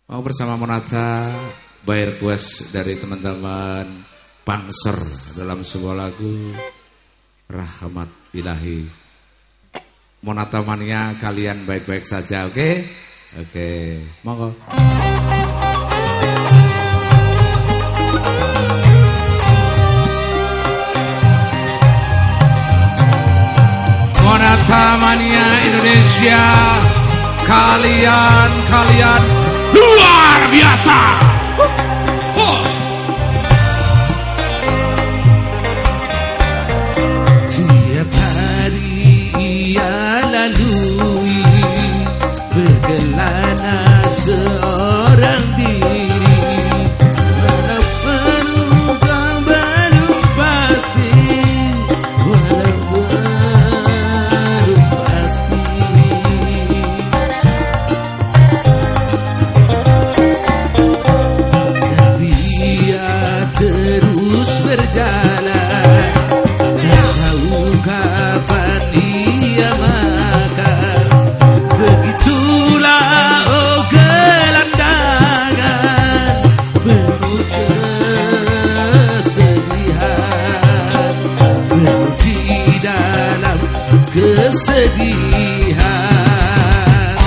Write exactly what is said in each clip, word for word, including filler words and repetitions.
Mau bersama Monata by request dari teman-teman Pangser dalam sebuah lagu Rahmat Ilahi. Monata mania, kalian baik-baik saja, oke? Okay? Oke, okay. Monggo. Monata mania Indonesia, kalian kalian luar biasa. Oh. Tiap hari ia lalui berkelana seorang diri, walau penuh kau belum pasti, walau belum pasti. Tapi ia terus berjalan, tak tahu kapan ia makan. Begitulah oh gelandangan penuh kesedihan, penuh di dalam kesedihan.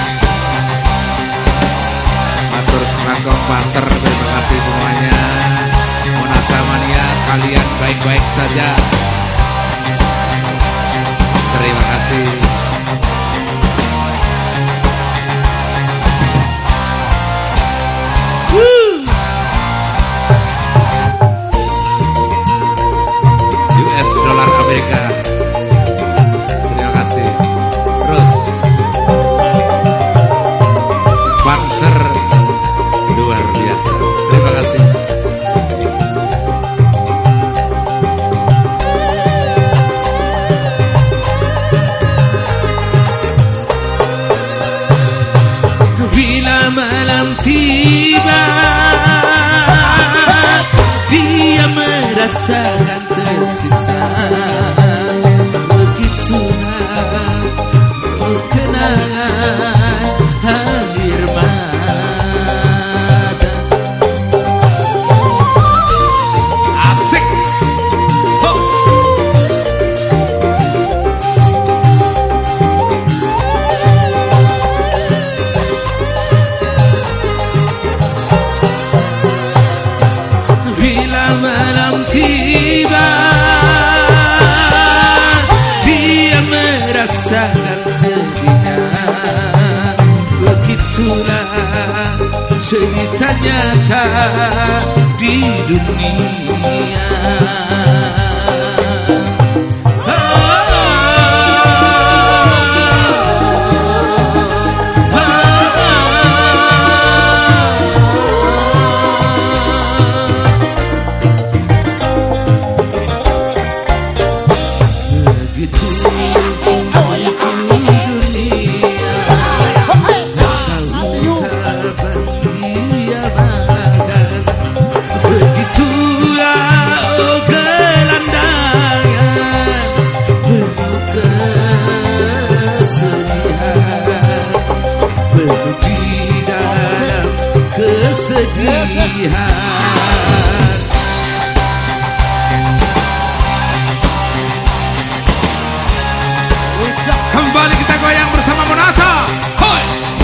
Matur Kangkong Pasar, terima kasih semuanya. Monata mania, kalian baik-baik saja. Terima kasih. U S dolar Amerika. Terima kasih. Terus Pangser luar biasa. Terima kasih. Bila malam tiba, dia merasakan tersiksa. Begitulah oh kenangan air mata. Asik. Ho. Bila malam tiba, dia merasakan sedihnya. Begitulah cerita nyata di dunia. Begitu kesedihan. Kembali kita goyang bersama Monata. Hoi.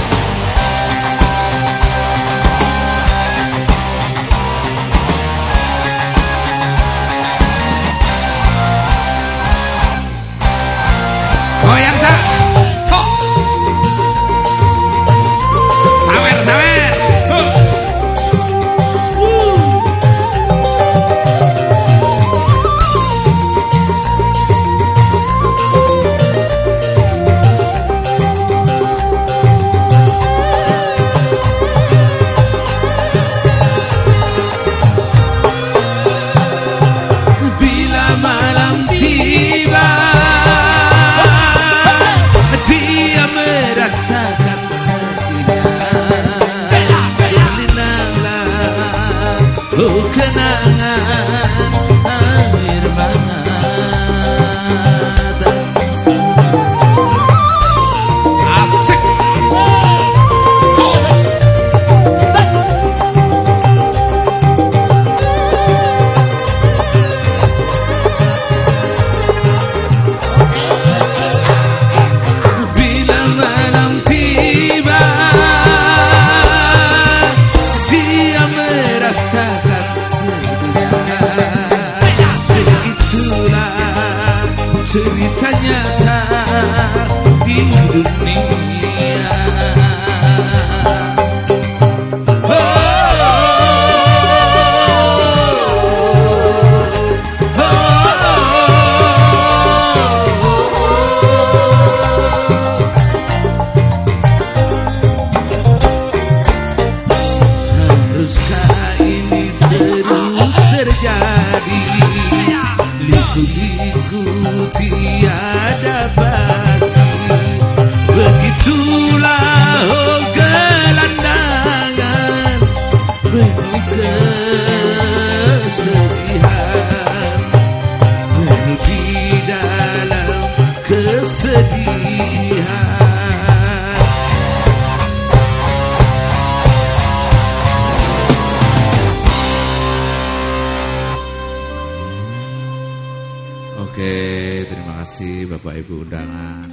Goyang, Cak. Ho. Sawer, sawer. Ho. Bila malam tiba, dia merasakan sedihnya. Linanglah oh kenangan air mata. Asik. Ho. Oke, terima kasih Bapak Ibu undangan.